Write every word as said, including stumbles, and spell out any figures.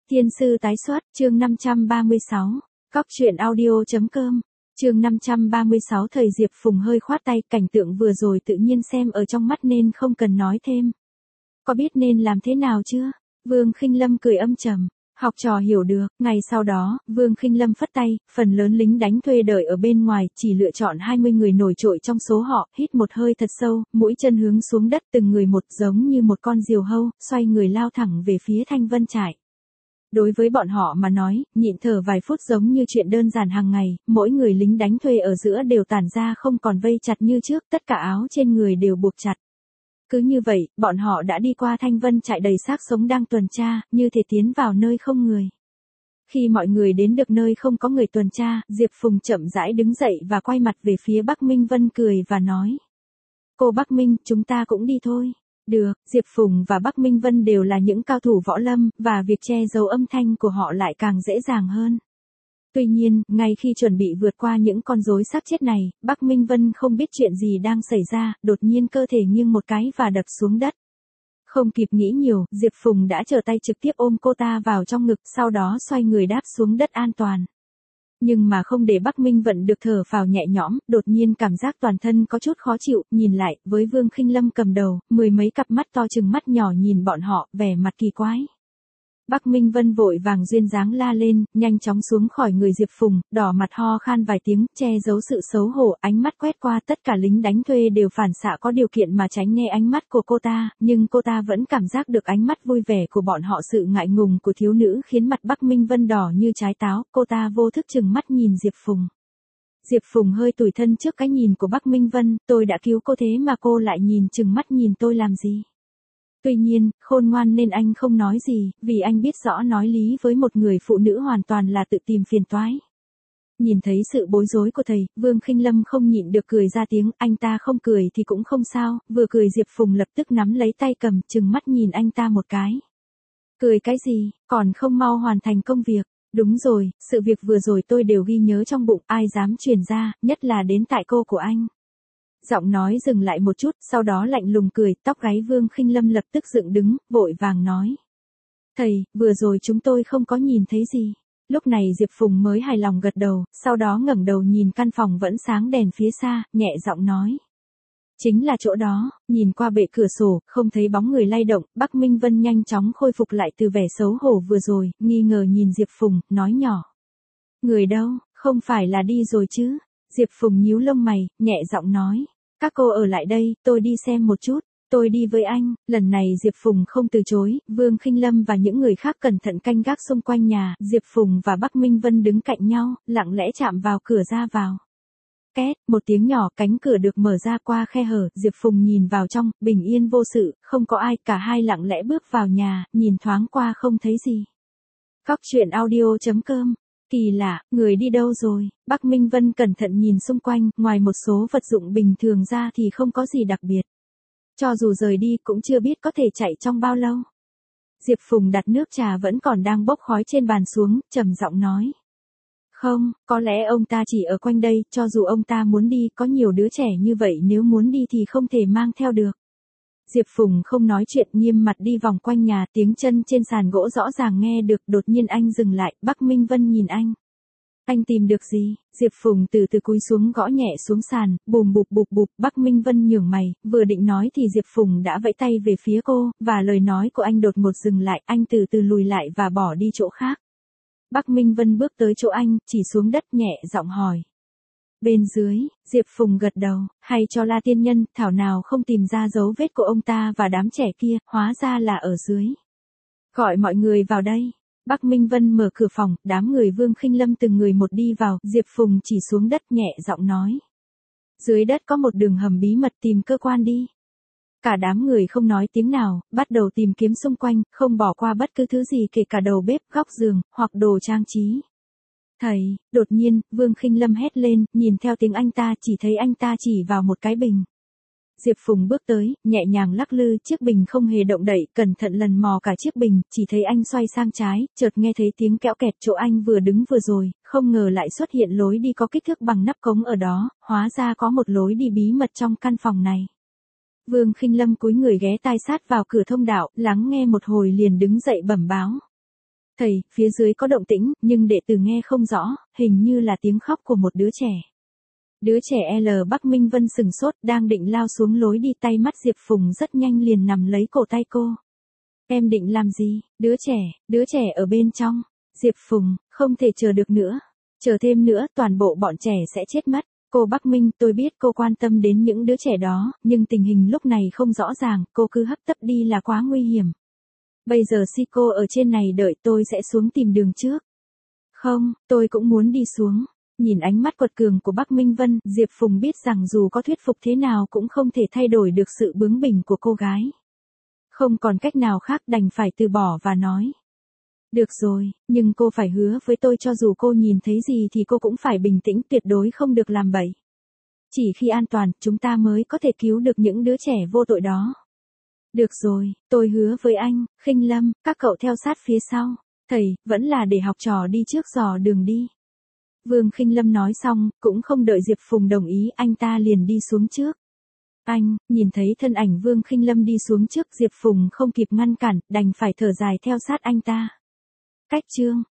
Thiên sư tái xuất, chương năm trăm ba mươi sáu, cóc truyện audio.com, chương năm trăm ba mươi sáu. Thời Diệp Phùng hơi khoát tay, cảnh tượng vừa rồi tự nhiên xem ở trong mắt nên không cần nói thêm. Có biết nên làm thế nào chưa? Vương Khinh Lâm cười âm trầm. Học trò hiểu được. Ngày sau đó, Vương Khinh Lâm phất tay, phần lớn lính đánh thuê đợi ở bên ngoài, chỉ lựa chọn hai mươi người nổi trội trong số họ, hít một hơi thật sâu, mũi chân hướng xuống đất, từng người một giống như một con diều hâu, xoay người lao thẳng về phía Thanh Vân trại. Đối với bọn họ mà nói, nhịn thở vài phút giống như chuyện đơn giản hàng ngày, mỗi người lính đánh thuê ở giữa đều tản ra không còn vây chặt như trước, tất cả áo trên người đều buộc chặt. Cứ như vậy, bọn họ đã đi qua Thanh Vân trại đầy xác sống đang tuần tra, như thể tiến vào nơi không người. Khi mọi người đến được nơi không có người tuần tra, Diệp Phùng chậm rãi đứng dậy và quay mặt về phía Bắc Minh Vân cười và nói. Cô Bắc Minh, chúng ta cũng đi thôi. Được, Diệp Phùng và Bắc Minh Vân đều là những cao thủ võ lâm, và việc che giấu âm thanh của họ lại càng dễ dàng hơn. Tuy nhiên, ngay khi chuẩn bị vượt qua những con rối xác chết này, Bắc Minh Vân không biết chuyện gì đang xảy ra, đột nhiên cơ thể nghiêng một cái và đập xuống đất. Không kịp nghĩ nhiều, Diệp Phùng đã trở tay trực tiếp ôm cô ta vào trong ngực, sau đó xoay người đáp xuống đất an toàn. Nhưng mà không để Bắc Minh Vận được thở phào nhẹ nhõm, đột nhiên cảm giác toàn thân có chút khó chịu, nhìn lại, với Vương Khinh Lâm cầm đầu, mười mấy cặp mắt to chừng mắt nhỏ nhìn bọn họ, vẻ mặt kỳ quái. Bắc Minh Vân vội vàng duyên dáng la lên, nhanh chóng xuống khỏi người Diệp Phùng, đỏ mặt ho khan vài tiếng, che giấu sự xấu hổ, ánh mắt quét qua tất cả lính đánh thuê đều phản xạ có điều kiện mà tránh né ánh mắt của cô ta, nhưng cô ta vẫn cảm giác được ánh mắt vui vẻ của bọn họ. Sự ngại ngùng của thiếu nữ khiến mặt Bắc Minh Vân đỏ như trái táo, cô ta vô thức chừng mắt nhìn Diệp Phùng. Diệp Phùng hơi tủi thân trước cái nhìn của Bắc Minh Vân, tôi đã cứu cô thế mà cô lại nhìn chừng mắt nhìn tôi làm gì? Tuy nhiên, khôn ngoan nên anh không nói gì, vì anh biết rõ nói lý với một người phụ nữ hoàn toàn là tự tìm phiền toái. Nhìn thấy sự bối rối của thầy, Vương Khinh Lâm không nhịn được cười ra tiếng, anh ta không cười thì cũng không sao, vừa cười Diệp Phùng lập tức nắm lấy tay cầm, trừng mắt nhìn anh ta một cái. Cười cái gì, còn không mau hoàn thành công việc. Đúng rồi, sự việc vừa rồi tôi đều ghi nhớ trong bụng, ai dám truyền ra, nhất là đến tại cô của anh. Giọng nói dừng lại một chút, sau đó lạnh lùng cười, tóc gáy Vương Khinh Lâm lập tức dựng đứng, vội vàng nói. Thầy, vừa rồi chúng tôi không có nhìn thấy gì. Lúc này Diệp Phùng mới hài lòng gật đầu, sau đó ngẩng đầu nhìn căn phòng vẫn sáng đèn phía xa, nhẹ giọng nói. Chính là chỗ đó, nhìn qua bệ cửa sổ, không thấy bóng người lay động, Bắc Minh Vân nhanh chóng khôi phục lại từ vẻ xấu hổ vừa rồi, nghi ngờ nhìn Diệp Phùng, nói nhỏ. Người đâu, không phải là đi rồi chứ? Diệp Phùng nhíu lông mày, nhẹ giọng nói. Các cô ở lại đây, tôi đi xem một chút. Tôi đi với anh. Lần này Diệp Phùng không từ chối, Vương Khinh Lâm và những người khác cẩn thận canh gác xung quanh nhà, Diệp Phùng và Bắc Minh Vân đứng cạnh nhau, lặng lẽ chạm vào cửa ra vào. Két, một tiếng nhỏ, cánh cửa được mở ra qua khe hở, Diệp Phùng nhìn vào trong, bình yên vô sự, không có ai, cả hai lặng lẽ bước vào nhà, nhìn thoáng qua không thấy gì. Cóc truyện audio.com. Kỳ lạ, người đi đâu rồi? Bắc Minh Vân cẩn thận nhìn xung quanh, ngoài một số vật dụng bình thường ra thì không có gì đặc biệt. Cho dù rời đi cũng chưa biết có thể chạy trong bao lâu. Diệp Phùng đặt nước trà vẫn còn đang bốc khói trên bàn xuống, trầm giọng nói. Không, có lẽ ông ta chỉ ở quanh đây, cho dù ông ta muốn đi, có nhiều đứa trẻ như vậy nếu muốn đi thì không thể mang theo được. Diệp Phùng không nói chuyện, nghiêm mặt đi vòng quanh nhà, tiếng chân trên sàn gỗ rõ ràng nghe được, đột nhiên anh dừng lại, Bắc Minh Vân nhìn anh. Anh tìm được gì? Diệp Phùng từ từ cúi xuống gõ nhẹ xuống sàn, bùm bụp bụp bụp, Bắc Minh Vân nhướng mày, vừa định nói thì Diệp Phùng đã vẫy tay về phía cô, và lời nói của anh đột ngột dừng lại, anh từ từ lùi lại và bỏ đi chỗ khác. Bắc Minh Vân bước tới chỗ anh, chỉ xuống đất nhẹ giọng hỏi. Bên dưới, Diệp Phùng gật đầu, hay cho La Tiên Nhân, thảo nào không tìm ra dấu vết của ông ta và đám trẻ kia, hóa ra là ở dưới. Gọi mọi người vào đây. Bắc Minh Vân mở cửa phòng, đám người Vương Khinh Lâm từng người một đi vào, Diệp Phùng chỉ xuống đất nhẹ giọng nói. Dưới đất có một đường hầm bí mật, tìm cơ quan đi. Cả đám người không nói tiếng nào, bắt đầu tìm kiếm xung quanh, không bỏ qua bất cứ thứ gì kể cả đầu bếp, góc giường, hoặc đồ trang trí. Thầy, đột nhiên, Vương Khinh Lâm hét lên, nhìn theo tiếng anh ta, chỉ thấy anh ta chỉ vào một cái bình. Diệp Phùng bước tới, nhẹ nhàng lắc lư, chiếc bình không hề động đậy, cẩn thận lần mò cả chiếc bình, chỉ thấy anh xoay sang trái, chợt nghe thấy tiếng kéo kẹt chỗ anh vừa đứng vừa rồi, không ngờ lại xuất hiện lối đi có kích thước bằng nắp cống ở đó, hóa ra có một lối đi bí mật trong căn phòng này. Vương Khinh Lâm cúi người ghé tai sát vào cửa thông đạo, lắng nghe một hồi liền đứng dậy bẩm báo. Thầy, phía dưới có động tĩnh, nhưng đệ tử nghe không rõ, hình như là tiếng khóc của một đứa trẻ. Đứa trẻ L Bắc Minh Vân sừng sốt, đang định lao xuống lối đi, tay mắt Diệp Phùng rất nhanh liền nắm lấy cổ tay cô. Em định làm gì? Đứa trẻ, đứa trẻ ở bên trong. Diệp Phùng, không thể chờ được nữa. Chờ thêm nữa, toàn bộ bọn trẻ sẽ chết mất. Cô Bắc Minh, tôi biết cô quan tâm đến những đứa trẻ đó, nhưng tình hình lúc này không rõ ràng, cô cứ hấp tấp đi là quá nguy hiểm. Bây giờ si cô ở trên này đợi, tôi sẽ xuống tìm đường trước. Không, tôi cũng muốn đi xuống. Nhìn ánh mắt quật cường của Bắc Minh Vân, Diệp Phùng biết rằng dù có thuyết phục thế nào cũng không thể thay đổi được sự bướng bỉnh của cô gái. Không còn cách nào khác, đành phải từ bỏ và nói. Được rồi, nhưng cô phải hứa với tôi cho dù cô nhìn thấy gì thì cô cũng phải bình tĩnh, tuyệt đối không được làm bậy. Chỉ khi an toàn, chúng ta mới có thể cứu được những đứa trẻ vô tội đó. Được rồi, tôi hứa với anh. Khinh Lâm, các cậu theo sát phía sau. Thầy, vẫn là để học trò đi trước dò đường đi. Vương Khinh Lâm nói xong, cũng không đợi Diệp Phùng đồng ý, anh ta liền đi xuống trước. Anh, nhìn thấy thân ảnh Vương Khinh Lâm đi xuống trước, Diệp Phùng không kịp ngăn cản, đành phải thở dài theo sát anh ta. Cách chương